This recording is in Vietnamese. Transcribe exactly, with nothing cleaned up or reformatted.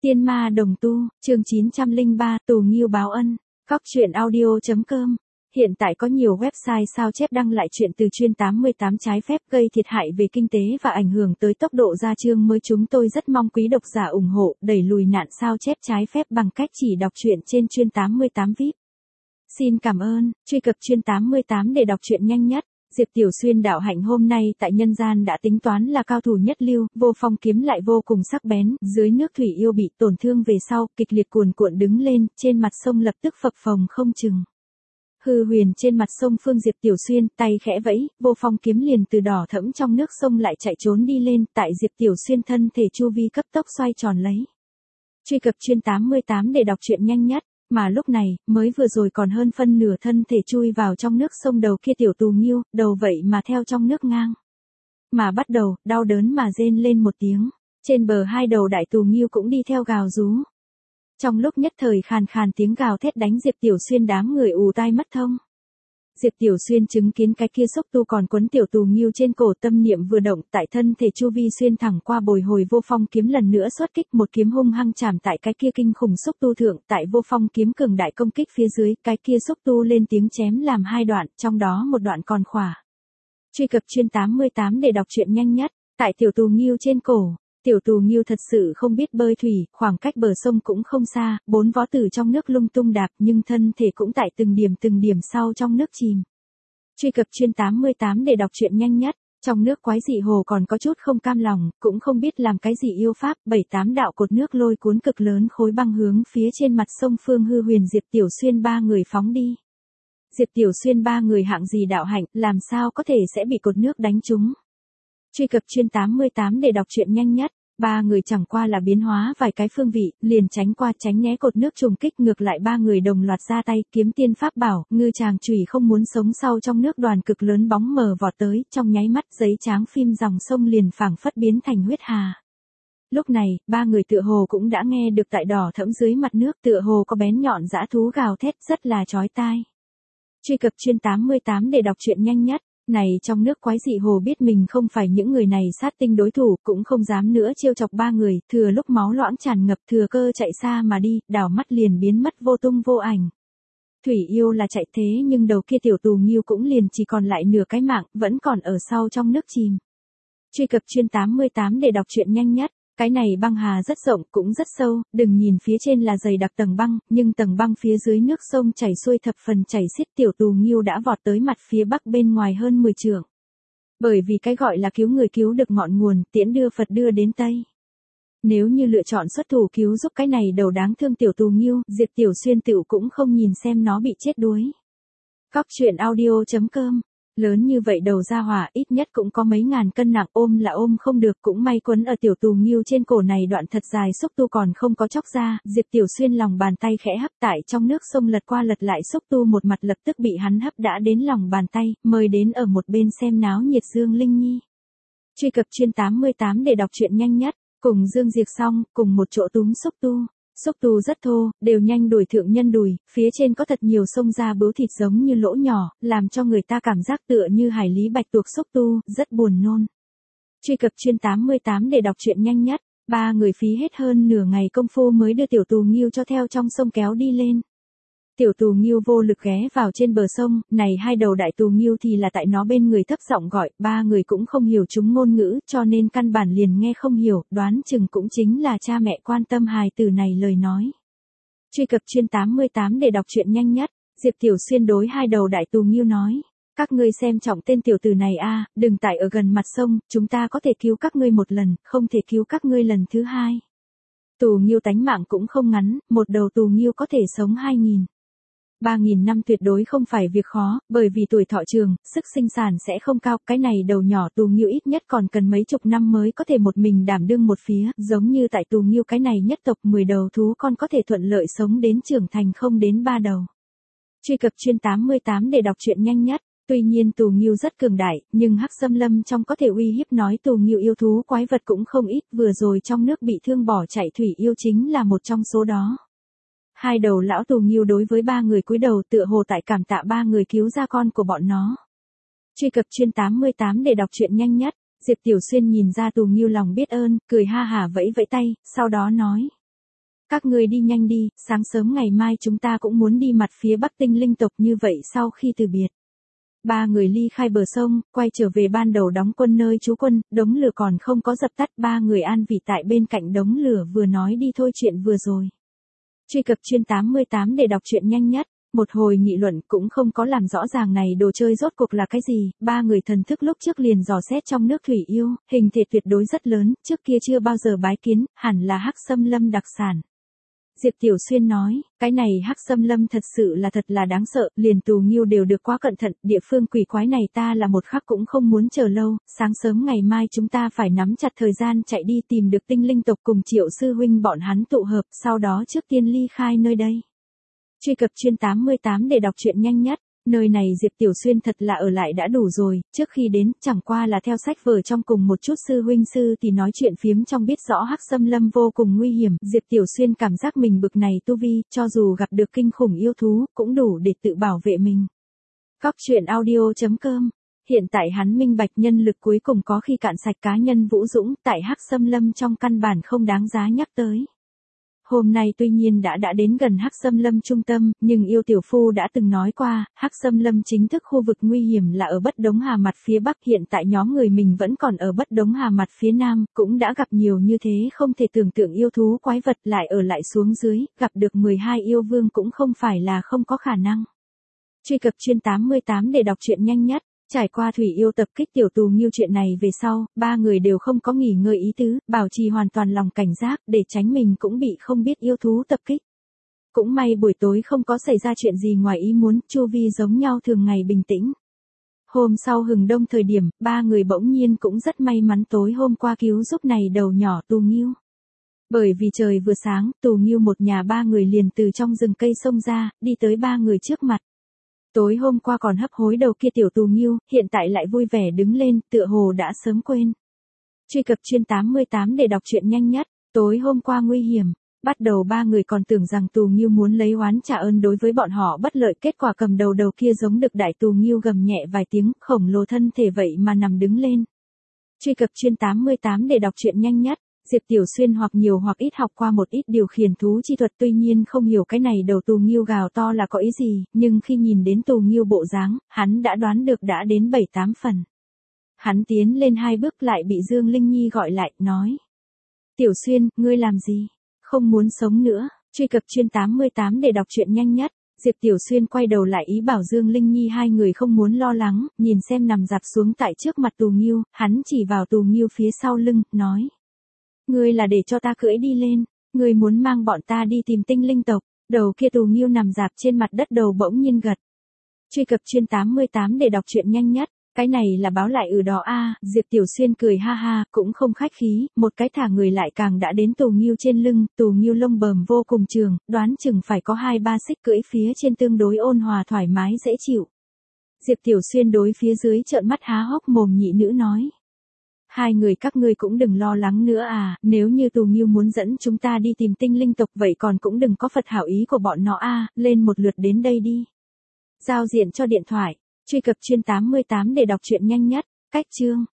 Tiên ma đồng tu, chương chín trăm lẻ ba, tù nghiêu báo ân. Cóc truyện audio chấm com. Hiện tại có nhiều website sao chép đăng lại chuyện từ chuyên tám mươi tám trái phép gây thiệt hại về kinh tế và ảnh hưởng tới tốc độ ra chương mới. Chúng tôi rất mong quý độc giả ủng hộ, đẩy lùi nạn sao chép trái phép bằng cách chỉ đọc truyện trên chuyên tám mươi tám vi ai pi. Xin cảm ơn, truy cập chuyên tám mươi tám để đọc truyện nhanh nhất. Diệp Tiểu Xuyên đạo hạnh hôm nay tại nhân gian đã tính toán là cao thủ nhất lưu, vô phong kiếm lại vô cùng sắc bén, dưới nước thủy yêu bị tổn thương về sau, kịch liệt cuồn cuộn đứng lên, trên mặt sông lập tức phập phồng không chừng. Hư huyền trên mặt sông phương Diệp Tiểu Xuyên, tay khẽ vẫy, vô phong kiếm liền từ đỏ thẫm trong nước sông lại chạy trốn đi lên, tại Diệp Tiểu Xuyên thân thể chu vi cấp tốc xoay tròn lấy. Truy cập chuyên tám mươi tám để đọc truyện nhanh nhất. Mà lúc này, mới vừa rồi còn hơn phân nửa thân thể chui vào trong nước sông đầu kia tiểu tù nghiêu, đầu vậy mà theo trong nước ngang. Mà bắt đầu, đau đớn mà rên lên một tiếng. Trên bờ hai đầu đại tù nghiêu cũng đi theo gào rú. Trong lúc nhất thời khàn khàn tiếng gào thét đánh Diệp Tiểu Xuyên đám người ù tai mất thông. Diệp Tiểu Xuyên chứng kiến cái kia xúc tu còn quấn tiểu tù nghiêu trên cổ, tâm niệm vừa động, tại thân thể chu vi xuyên thẳng qua bồi hồi vô phong kiếm lần nữa xuất kích, một kiếm hung hăng chạm tại cái kia kinh khủng xúc tu thượng, tại vô phong kiếm cường đại công kích phía dưới, cái kia xúc tu lên tiếng chém làm hai đoạn, trong đó một đoạn còn khỏa. Truy cập chuyên tám mươi tám để đọc truyện nhanh nhất. Tại tiểu tù nghiêu trên cổ, tiểu tù nghiêu thật sự không biết bơi thủy, khoảng cách bờ sông cũng không xa, bốn vó từ trong nước lung tung đạp, nhưng thân thể cũng tại từng điểm từng điểm sau trong nước chìm. Truy cập chuyên tám mươi tám để đọc truyện nhanh nhất. Trong nước quái dị hồ còn có chút không cam lòng, cũng không biết làm cái gì yêu pháp, bảy tám đạo cột nước lôi cuốn cực lớn khối băng hướng phía trên mặt sông phương Hư Huyền Diệp Tiểu Xuyên ba người phóng đi. Diệp Tiểu Xuyên ba người hạng gì đạo hạnh, làm sao có thể sẽ bị cột nước đánh trúng. Truy cập chuyên tám mươi tám để đọc truyện nhanh nhất. Ba người chẳng qua là biến hóa vài cái phương vị, liền tránh qua tránh né cột nước trùng kích, ngược lại ba người đồng loạt ra tay, kiếm tiên pháp bảo, ngư chàng chùy không muốn sống sau trong nước đoàn cực lớn bóng mờ vọt tới, trong nháy mắt giấy tráng phim dòng sông liền phảng phất biến thành huyết hà. Lúc này, ba người tựa hồ cũng đã nghe được tại đỏ thẫm dưới mặt nước, tựa hồ có bén nhọn dã thú gào thét rất là chói tai. Truy cập chuyên tám mươi tám để đọc truyện nhanh nhất. Này trong nước quái dị hồ biết mình không phải những người này sát tinh đối thủ, cũng không dám nữa trêu chọc ba người, thừa lúc máu loãng tràn ngập thừa cơ chạy xa mà đi, đảo mắt liền biến mất vô tung vô ảnh. Thủy yêu là chạy thế nhưng đầu kia tiểu tù nghiêu cũng liền chỉ còn lại nửa cái mạng, vẫn còn ở sau trong nước chìm. Truy cập chuyên tám mươi tám để đọc truyện nhanh nhất. Cái này băng hà rất rộng, cũng rất sâu, đừng nhìn phía trên là dày đặc tầng băng, nhưng tầng băng phía dưới nước sông chảy xuôi thập phần chảy xiết, tiểu tù nghiêu đã vọt tới mặt phía bắc bên ngoài hơn mười trượng. Bởi vì cái gọi là cứu người cứu được ngọn nguồn, tiễn đưa Phật đưa đến Tây. Nếu như lựa chọn xuất thủ cứu giúp cái này đầu đáng thương tiểu tù nghiêu, Diệp Tiểu Xuyên tựu cũng không nhìn xem nó bị chết đuối. Cóc truyện audio chấm com. Lớn như vậy đầu ra hỏa ít nhất cũng có mấy ngàn cân nặng, ôm là ôm không được, cũng may quấn ở tiểu tù nghiêu trên cổ này đoạn thật dài xúc tu còn không có chóc ra. Diệp Tiểu Xuyên lòng bàn tay khẽ hấp, tại trong nước sông lật qua lật lại, xúc tu một mặt lập tức bị hắn hấp đã đến lòng bàn tay, mời đến ở một bên xem náo nhiệt Dương Linh Nhi. Truy cập chuyên tám mươi tám để đọc truyện nhanh nhất. Cùng Dương Diệt xong, cùng một chỗ túm xúc tu. Xúc tu rất thô, đều nhanh đuổi thượng nhân đùi, phía trên có thật nhiều xông ra bướu thịt giống như lỗ nhỏ, làm cho người ta cảm giác tựa như hải lý bạch tuộc xúc tu, rất buồn nôn. Truy cập chuyên tám mươi tám để đọc truyện nhanh nhất. Ba người phí hết hơn nửa ngày công phu mới đưa tiểu tù nghiêu cho theo trong sông kéo đi lên. Tiểu tù nghiêu vô lực ghé vào trên bờ sông, này hai đầu đại tù nghiêu thì là tại nó bên người thấp giọng gọi, ba người cũng không hiểu chúng ngôn ngữ, cho nên căn bản liền nghe không hiểu, đoán chừng cũng chính là cha mẹ quan tâm hài tử này lời nói. Truy cập chuyên tám mươi tám để đọc truyện nhanh nhất. Diệp Tiểu Xuyên đối hai đầu đại tù nghiêu nói, các ngươi xem trọng tên tiểu tử này a, đừng tại ở gần mặt sông, chúng ta có thể cứu các ngươi một lần, không thể cứu các ngươi lần thứ hai. Tù nghiêu tánh mạng cũng không ngắn, một đầu tù nghiêu có thể sống hai nghìn. Ba nghìn năm tuyệt đối không phải việc khó, bởi vì tuổi thọ trường, sức sinh sản sẽ không cao, cái này đầu nhỏ tù nghiêu ít nhất còn cần mấy chục năm mới có thể một mình đảm đương một phía, giống như tại tù nghiêu cái này nhất tộc mười đầu thú con có thể thuận lợi sống đến trưởng thành không đến ba đầu. Truy cập chuyên tám mươi tám để đọc truyện nhanh nhất. Tuy nhiên tù nghiêu rất cường đại, nhưng hắc xâm lâm trong có thể uy hiếp nói tù nghiêu yêu thú quái vật cũng không ít, vừa rồi trong nước bị thương bỏ chạy thủy yêu chính là một trong số đó. Hai đầu lão tù nghiêu đối với ba người cúi đầu tựa hồ tại cảm tạ ba người cứu ra con của bọn nó. Truy cập chuyên tám mươi tám để đọc truyện nhanh nhất. Diệp Tiểu Xuyên nhìn ra tù nghiêu lòng biết ơn, cười ha hả vẫy vẫy tay, sau đó nói. Các ngươi đi nhanh đi, sáng sớm ngày mai chúng ta cũng muốn đi mặt phía bắc tinh linh tộc như vậy sau khi từ biệt. Ba người ly khai bờ sông, quay trở về ban đầu đóng quân nơi trú quân, đống lửa còn không có dập tắt, ba người an vị tại bên cạnh đống lửa vừa nói đi thôi chuyện vừa rồi. Truy cập chuyên tám mươi tám để đọc truyện nhanh nhất. Một hồi nghị luận cũng không có làm rõ ràng này đồ chơi rốt cuộc là cái gì, ba người thần thức lúc trước liền dò xét trong nước thủy yêu, hình thể tuyệt đối rất lớn, trước kia chưa bao giờ bái kiến, hẳn là hắc xâm lâm đặc sản. Diệp Tiểu Xuyên nói, cái này hắc xâm lâm thật sự là thật là đáng sợ, liền Tù Nghiêu đều được quá cẩn thận, địa phương quỷ quái này ta là một khắc cũng không muốn chờ lâu, sáng sớm ngày mai chúng ta phải nắm chặt thời gian chạy đi tìm được tinh linh tộc cùng Triệu sư huynh bọn hắn tụ hợp, sau đó trước tiên ly khai nơi đây. Truy cập chuyên tám mươi tám để đọc truyện nhanh nhất. Nơi này Diệp Tiểu Xuyên thật là ở lại đã đủ rồi, trước khi đến chẳng qua là theo sách vở trong cùng một chút sư huynh sư thì nói chuyện phiếm trong biết rõ hắc xâm lâm vô cùng nguy hiểm, Diệp Tiểu Xuyên cảm giác mình bực này tu vi, cho dù gặp được kinh khủng yêu thú, cũng đủ để tự bảo vệ mình. Cóc truyện audio chấm com. Hiện tại hắn minh bạch nhân lực cuối cùng có khi cạn sạch, cá nhân Vũ Dũng tại hắc xâm lâm trong căn bản không đáng giá nhắc tới. Hôm nay tuy nhiên đã đã đến gần hắc xâm lâm trung tâm, nhưng yêu tiểu phu đã từng nói qua, hắc xâm lâm chính thức khu vực nguy hiểm là ở Bất Đống Hà mặt phía bắc, hiện tại nhóm người mình vẫn còn ở Bất Đống Hà mặt phía nam, cũng đã gặp nhiều như thế không thể tưởng tượng yêu thú quái vật, lại ở lại xuống dưới, gặp được mười hai yêu vương cũng không phải là không có khả năng. Truy cập chuyên tám mươi tám để đọc truyện nhanh nhất. Trải qua thủy yêu tập kích tiểu Tù Nghiêu chuyện này về sau, ba người đều không có nghỉ ngơi ý tứ, bảo trì hoàn toàn lòng cảnh giác để tránh mình cũng bị không biết yêu thú tập kích. Cũng may buổi tối không có xảy ra chuyện gì ngoài ý muốn, chu vi giống nhau thường ngày bình tĩnh. Hôm sau hừng đông thời điểm, ba người bỗng nhiên cũng rất may mắn tối hôm qua cứu giúp này đầu nhỏ Tù Nghiêu. Bởi vì trời vừa sáng, Tù Nghiêu một nhà ba người liền từ trong rừng cây xông ra, đi tới ba người trước mặt. Tối hôm qua còn hấp hối đầu kia tiểu Tù Nghiêu, hiện tại lại vui vẻ đứng lên, tựa hồ đã sớm quên. Truy cập chuyên tám mươi tám để đọc truyện nhanh nhất. Tối hôm qua nguy hiểm, bắt đầu ba người còn tưởng rằng Tù Nghiêu muốn lấy oán trả ơn đối với bọn họ bất lợi, kết quả cầm đầu đầu kia giống được đại Tù Nghiêu gầm nhẹ vài tiếng, khổng lồ thân thể vậy mà nằm đứng lên. Truy cập chuyên tám mươi tám để đọc truyện nhanh nhất. Diệp Tiểu Xuyên hoặc nhiều hoặc ít học qua một ít điều khiển thú chi thuật, tuy nhiên không hiểu cái này đầu Tù Nghiêu gào to là có ý gì, nhưng khi nhìn đến Tù Nghiêu bộ dáng, hắn đã đoán được đã đến bảy tám phần. Hắn tiến lên hai bước lại bị Dương Linh Nhi gọi lại, nói. Tiểu Xuyên, ngươi làm gì? Không muốn sống nữa. Truy cập chuyên tám mươi tám để đọc truyện nhanh nhất. Diệp Tiểu Xuyên quay đầu lại ý bảo Dương Linh Nhi hai người không muốn lo lắng, nhìn xem nằm dạp xuống tại trước mặt Tù Nghiêu, hắn chỉ vào Tù Nghiêu phía sau lưng, nói. Ngươi là để cho ta cưỡi đi lên, ngươi muốn mang bọn ta đi tìm tinh linh tộc. Đầu kia Tù Nghiêu nằm dạp trên mặt đất đầu bỗng nhiên gật. Truy cập chuyên tám mươi tám để đọc truyện nhanh nhất. Cái này là báo lại ừ đó a. À, Diệp Tiểu Xuyên cười ha ha, cũng không khách khí, một cái thả người lại càng đã đến Tù Nghiêu trên lưng, Tù Nghiêu lông bờm vô cùng trường, đoán chừng phải có hai ba xích, cưỡi phía trên tương đối ôn hòa thoải mái dễ chịu. Diệp Tiểu Xuyên đối phía dưới trợn mắt há hốc mồm nhị nữ nói. Hai người các ngươi cũng đừng lo lắng nữa à, nếu như Tù Nghiêu muốn dẫn chúng ta đi tìm tinh linh tộc vậy còn cũng đừng có phật hảo ý của bọn nó a, à, lên một lượt đến đây đi. Giao diện cho điện thoại. Truy cập chuyên tám mươi tám để đọc truyện nhanh nhất. Cách chương.